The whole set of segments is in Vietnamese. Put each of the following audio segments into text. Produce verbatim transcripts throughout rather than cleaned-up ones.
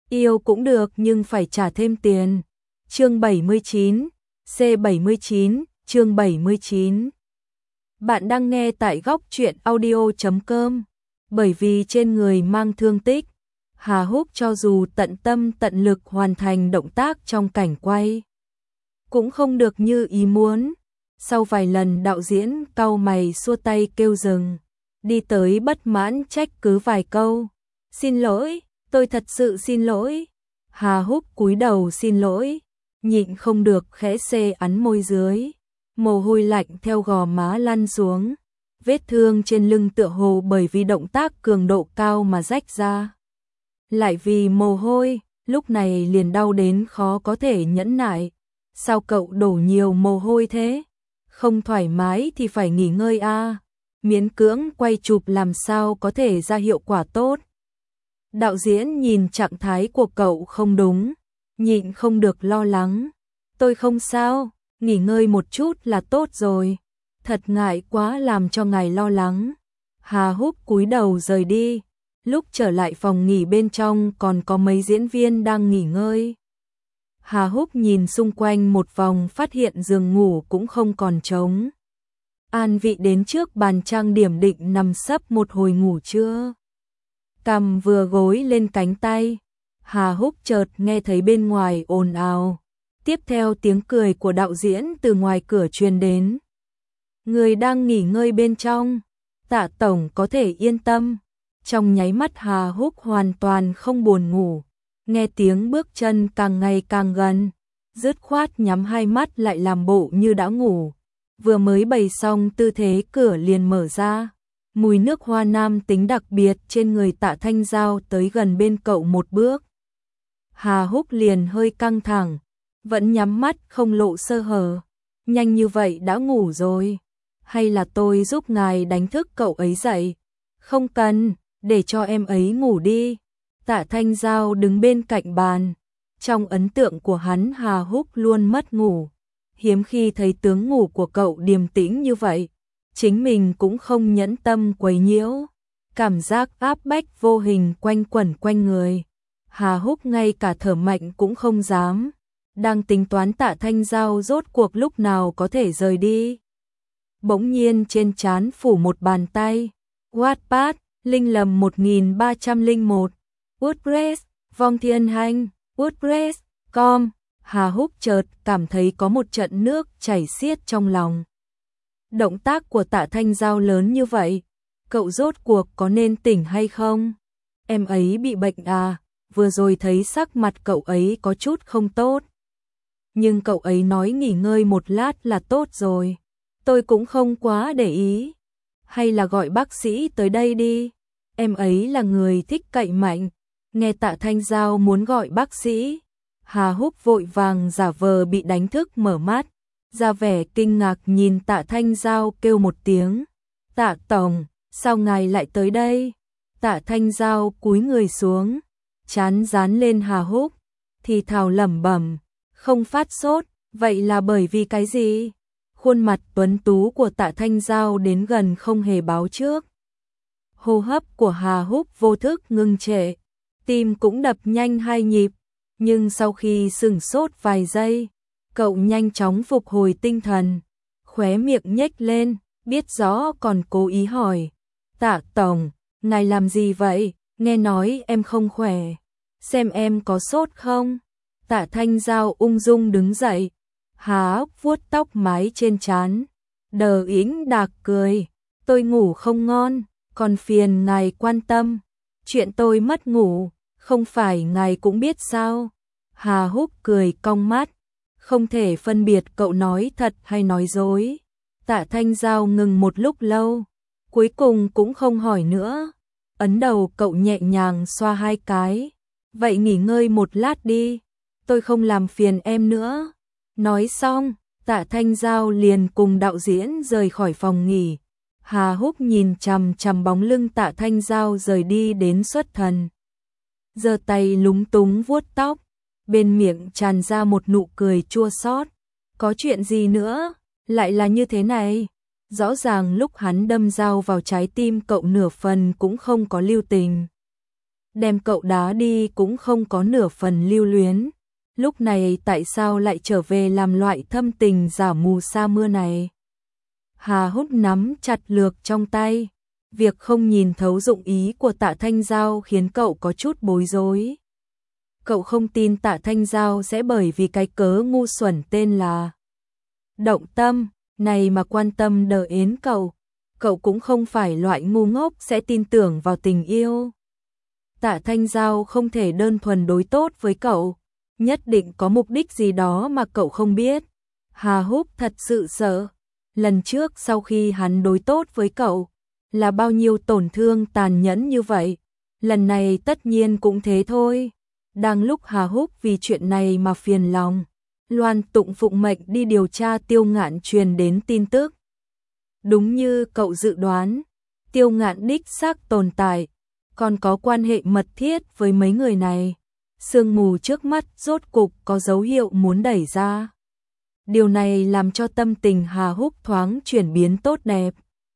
Yêu cũng được nhưng phải trả thêm tiền. Chương bảy mươi chín, C bảy mươi chín, chương bảy mươi chín. Bạn đang nghe tại góc truyện audio chấm com. Bởi vì trên người mang thương tích, Hà Húc cho dù tận tâm tận lực hoàn thành động tác trong cảnh quay, cũng không được như ý muốn. Sau vài lần đạo diễn cau mày xua tay kêu dừng, đi tới bất mãn trách cứ vài câu. Xin lỗi, tôi thật sự xin lỗi. Hà Húc cúi đầu xin lỗi, nhịn không được khẽ xê ắn môi dưới. Mồ hôi lạnh theo gò má lăn xuống, vết thương trên lưng tựa hồ bởi vì động tác cường độ cao mà rách ra. Lại vì mồ hôi, lúc này liền đau đến khó có thể nhẫn nại. Sao cậu đổ nhiều mồ hôi thế? Không thoải mái thì phải nghỉ ngơi a. Miễn cưỡng quay chụp làm sao có thể ra hiệu quả tốt. Đạo diễn nhìn trạng thái của cậu không đúng, nhịn không được lo lắng. Tôi không sao, nghỉ ngơi một chút là tốt rồi. Thật ngại quá làm cho ngài lo lắng. Hà Húc cúi đầu rời đi. Lúc trở lại phòng nghỉ bên trong còn có mấy diễn viên đang nghỉ ngơi. Hà Húc nhìn xung quanh một vòng phát hiện giường ngủ cũng không còn trống. An vị đến trước bàn trang điểm định nằm sấp một hồi ngủ trưa. Cằm vừa gối lên cánh tay, Hà Húc chợt nghe thấy bên ngoài ồn ào. Tiếp theo tiếng cười của đạo diễn từ ngoài cửa truyền đến. Người đang nghỉ ngơi bên trong, Tạ tổng có thể yên tâm. Trong nháy mắt Hà Húc hoàn toàn không buồn ngủ. Nghe tiếng bước chân càng ngày càng gần, dứt khoát nhắm hai mắt lại làm bộ như đã ngủ. Vừa mới bày xong tư thế cửa liền mở ra. Mùi nước hoa nam tính đặc biệt trên người Tạ Thanh Giao tới gần bên cậu một bước. Hà Húc liền hơi căng thẳng, vẫn nhắm mắt không lộ sơ hở. Nhanh như vậy đã ngủ rồi. Hay là tôi giúp ngài đánh thức cậu ấy dậy? Không cần, để cho em ấy ngủ đi. Tạ Thanh Giao đứng bên cạnh bàn. Trong ấn tượng của hắn Hà Húc luôn mất ngủ. Hiếm khi thấy tướng ngủ của cậu điềm tĩnh như vậy. Chính mình cũng không nhẫn tâm quấy nhiễu. Cảm giác áp bách vô hình quanh quẩn quanh người. Hà Húc ngay cả thở mạnh cũng không dám. Đang tính toán Tạ Thanh Giao rốt cuộc lúc nào có thể rời đi. Bỗng nhiên trên trán phủ một bàn tay. Wattpad, Linh Lầm một nghìn ba trăm lẻ một. WordPress, Vong Thiên Hành, WordPress, com. Hà Húc chợt cảm thấy có một trận nước chảy xiết trong lòng. Động tác của Tạ Thanh Giao lớn như vậy, cậu rốt cuộc có nên tỉnh hay không? Em ấy bị bệnh à? Vừa rồi thấy sắc mặt cậu ấy có chút không tốt. Nhưng cậu ấy nói nghỉ ngơi một lát là tốt rồi. Tôi cũng không quá để ý. Hay là gọi bác sĩ tới đây đi. Em ấy là người thích cậy mạnh. Nghe Tạ Thanh Giao muốn gọi bác sĩ, Hà Húc vội vàng giả vờ bị đánh thức mở mắt, ra vẻ kinh ngạc nhìn Tạ Thanh Giao kêu một tiếng. Tạ tổng, sao ngài lại tới đây? Tạ Thanh Giao cúi người xuống, trán dán lên Hà Húc, thì thào lẩm bẩm, không phát sốt, vậy là bởi vì cái gì? Khuôn mặt tuấn tú của Tạ Thanh Giao đến gần không hề báo trước. Hô hấp của Hà Húc vô thức ngưng trệ, tim cũng đập nhanh hai nhịp, nhưng sau khi sửng sốt vài giây, cậu nhanh chóng phục hồi tinh thần, khóe miệng nhếch lên, biết rõ còn cố ý hỏi. Tạ tổng, ngài làm gì vậy? Nghe nói em không khỏe, xem em có sốt không? Tạ Thanh Giao ung dung đứng dậy, Hà Húc vuốt tóc mái trên trán, đờ ĩnh đạc cười. Tôi ngủ không ngon, còn phiền ngài quan tâm. Chuyện tôi mất ngủ, không phải ngài cũng biết sao? Hà Húc cười cong mắt, không thể phân biệt cậu nói thật hay nói dối. Tạ Thanh Giao ngừng một lúc lâu, cuối cùng cũng không hỏi nữa. Ấn đầu cậu nhẹ nhàng xoa hai cái. Vậy nghỉ ngơi một lát đi, tôi không làm phiền em nữa. Nói xong, Tạ Thanh Giao liền cùng đạo diễn rời khỏi phòng nghỉ. Hà Húc nhìn chằm chằm bóng lưng Tạ Thanh Giao rời đi đến xuất thần. Giơ tay lúng túng vuốt tóc, bên miệng tràn ra một nụ cười chua xót. Có chuyện gì nữa, lại là như thế này? Rõ ràng lúc hắn đâm dao vào trái tim cậu nửa phần cũng không có lưu tình. đem cậu đá đi cũng không có nửa phần lưu luyến. Lúc này tại sao lại trở về làm loại thâm tình giả mù sa mưa này? Hà Húc nắm chặt lược trong tay. Việc không nhìn thấu dụng ý của Tạ Thanh Giao khiến cậu có chút bối rối. Cậu không tin Tạ Thanh Giao sẽ bởi vì cái cớ ngu xuẩn tên là động tâm này mà quan tâm đờ ến cậu. Cậu cũng không phải loại ngu ngốc sẽ tin tưởng vào tình yêu. Tạ Thanh Giao không thể đơn thuần đối tốt với cậu, nhất định có mục đích gì đó mà cậu không biết. Hà Húc thật sự sợ, lần trước sau khi hắn đối tốt với cậu, là bao nhiêu tổn thương tàn nhẫn như vậy, lần này tất nhiên cũng thế thôi. Đang lúc Hà Húc vì chuyện này mà phiền lòng, Loan Tụng phụng mệnh đi điều tra Tiêu Ngạn truyền đến tin tức. Đúng như cậu dự đoán, Tiêu Ngạn đích xác tồn tại, còn có quan hệ mật thiết với mấy người này. Sương mù trước mắt rốt cục có dấu hiệu muốn đẩy ra. Điều này làm cho tâm tình Hà Húc thoáng chuyển biến tốt đẹp.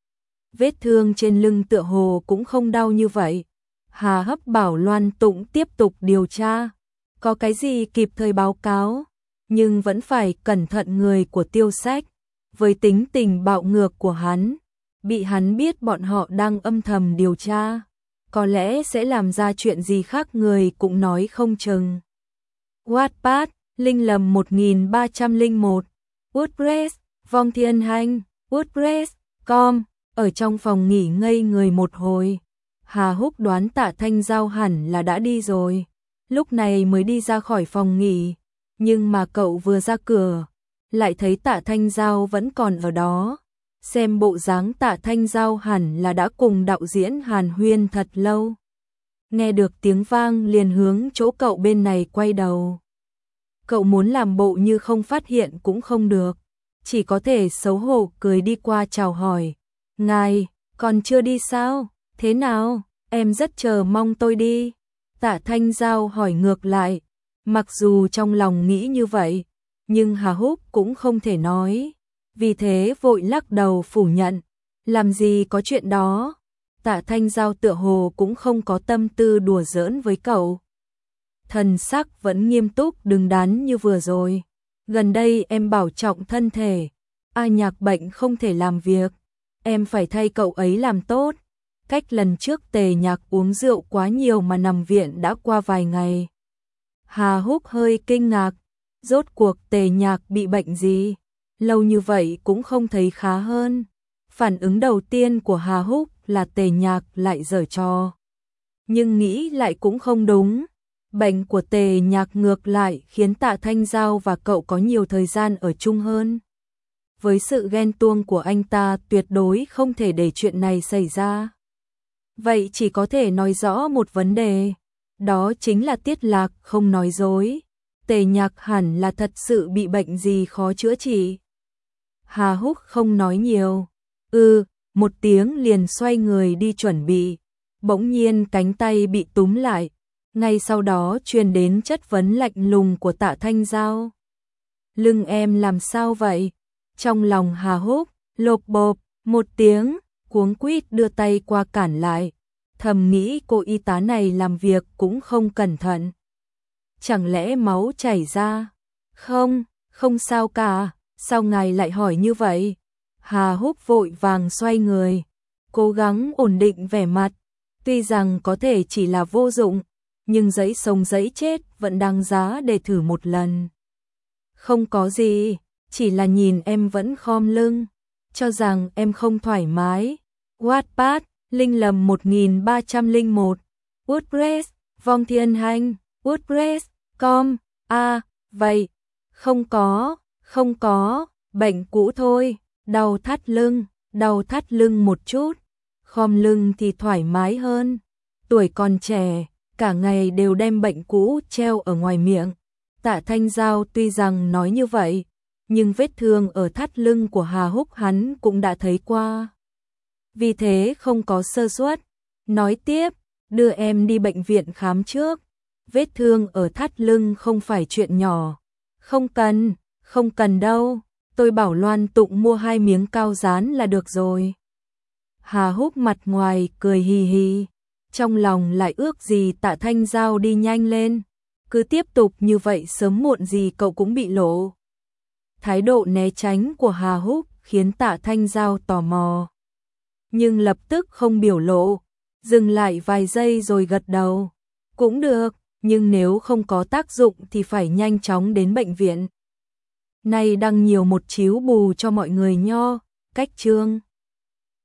Vết thương trên lưng tựa hồ cũng không đau như vậy. Hà Hấp bảo Loan Tụng tiếp tục điều tra, có cái gì kịp thời báo cáo, nhưng vẫn phải cẩn thận người của Tiêu Sách. Với tính tình bạo ngược của hắn, bị hắn biết bọn họ đang âm thầm điều tra, có lẽ sẽ làm ra chuyện gì khác người cũng nói không chừng. Wattpad, Linh Lầm một nghìn ba trăm lẻ một, WordPress, Vong Thiên Hành, WordPress, com. Ở trong phòng nghỉ ngây người một hồi, Hà Húc đoán Tạ Thanh Giao hẳn là đã đi rồi, lúc này mới đi ra khỏi phòng nghỉ, nhưng mà cậu vừa ra cửa, lại thấy Tạ Thanh Giao vẫn còn ở đó. Xem bộ dáng Tạ Thanh Giao hẳn là đã cùng đạo diễn hàn huyên thật lâu. Nghe được tiếng vang liền hướng chỗ cậu bên này quay đầu. Cậu muốn làm bộ như không phát hiện cũng không được, chỉ có thể xấu hổ cười đi qua chào hỏi. Ngài, còn chưa đi sao? Thế nào? Em rất chờ mong tôi đi. Tạ Thanh Giao hỏi ngược lại. Mặc dù trong lòng nghĩ như vậy, nhưng Hà Húc cũng không thể nói. Vì thế vội lắc đầu phủ nhận. Làm gì có chuyện đó. Tạ Thanh Giao tựa hồ cũng không có tâm tư đùa giỡn với cậu. Thần sắc vẫn nghiêm túc đứng đắn như vừa rồi. Gần đây em bảo trọng thân thể. A Nhạc bệnh không thể làm việc. Em phải thay cậu ấy làm tốt. Cách lần trước Tề Nhạc uống rượu quá nhiều mà nằm viện đã qua vài ngày. Hà Húc hơi kinh ngạc. Rốt cuộc Tề Nhạc bị bệnh gì? Lâu như vậy cũng không thấy khá hơn. Phản ứng đầu tiên của Hà Húc là Tề Nhạc lại giở trò. Nhưng nghĩ lại cũng không đúng. Bệnh của Tề Nhạc ngược lại khiến Tạ Thanh Giao và cậu có nhiều thời gian ở chung hơn. Với sự ghen tuông của anh ta tuyệt đối không thể để chuyện này xảy ra. Vậy chỉ có thể nói rõ một vấn đề. Đó chính là Tiết Lạc không nói dối. Tề Nhạc hẳn là thật sự bị bệnh gì khó chữa trị. Hà Húc không nói nhiều. Ừ, một tiếng liền xoay người đi chuẩn bị. Bỗng nhiên cánh tay bị túm lại. Ngay sau đó truyền đến chất vấn lạnh lùng của Tạ Thanh Giao. Lưng em làm sao vậy? Trong lòng Hà Húc, lộp bộp, một tiếng, cuống quýt đưa tay qua cản lại. Thầm nghĩ cô y tá này làm việc cũng không cẩn thận. Chẳng lẽ máu chảy ra? Không, không sao cả, sao ngài lại hỏi như vậy? Hà Húc vội vàng xoay người, cố gắng ổn định vẻ mặt. Tuy rằng có thể chỉ là vô dụng, nhưng giấy sống giấy chết vẫn đáng giá để thử một lần. Không có gì, chỉ là nhìn em vẫn khom lưng, cho rằng em không thoải mái. Wattpad, Linh Lầm một nghìn ba trăm lẻ một, WordPress, Vong Thiên Hành, WordPress, com. À, vậy, không có, không có, bệnh cũ thôi, đau thắt lưng, đau thắt lưng một chút, khom lưng thì thoải mái hơn. Tuổi còn trẻ, cả ngày đều đem bệnh cũ treo ở ngoài miệng. Tạ Thanh Giao tuy rằng nói như vậy, nhưng vết thương ở thắt lưng của Hà Húc hắn cũng đã thấy qua. Vì thế không có sơ suất. Nói tiếp, đưa em đi bệnh viện khám trước. Vết thương ở thắt lưng không phải chuyện nhỏ. Không cần, không cần đâu. Tôi bảo Loan Tụng mua hai miếng cao dán là được rồi. Hà Húc mặt ngoài cười hì hì. trong lòng lại ước gì Tạ Thanh Giao đi nhanh lên. Cứ tiếp tục như vậy sớm muộn gì cậu cũng bị lộ. Thái độ né tránh của Hà Húc khiến Tạ Thanh Giao tò mò. Nhưng lập tức không biểu lộ, dừng lại vài giây rồi gật đầu. Cũng được, nhưng nếu không có tác dụng thì phải nhanh chóng đến bệnh viện. Nay đăng nhiều một chiếu bù cho mọi người nho, cách chương.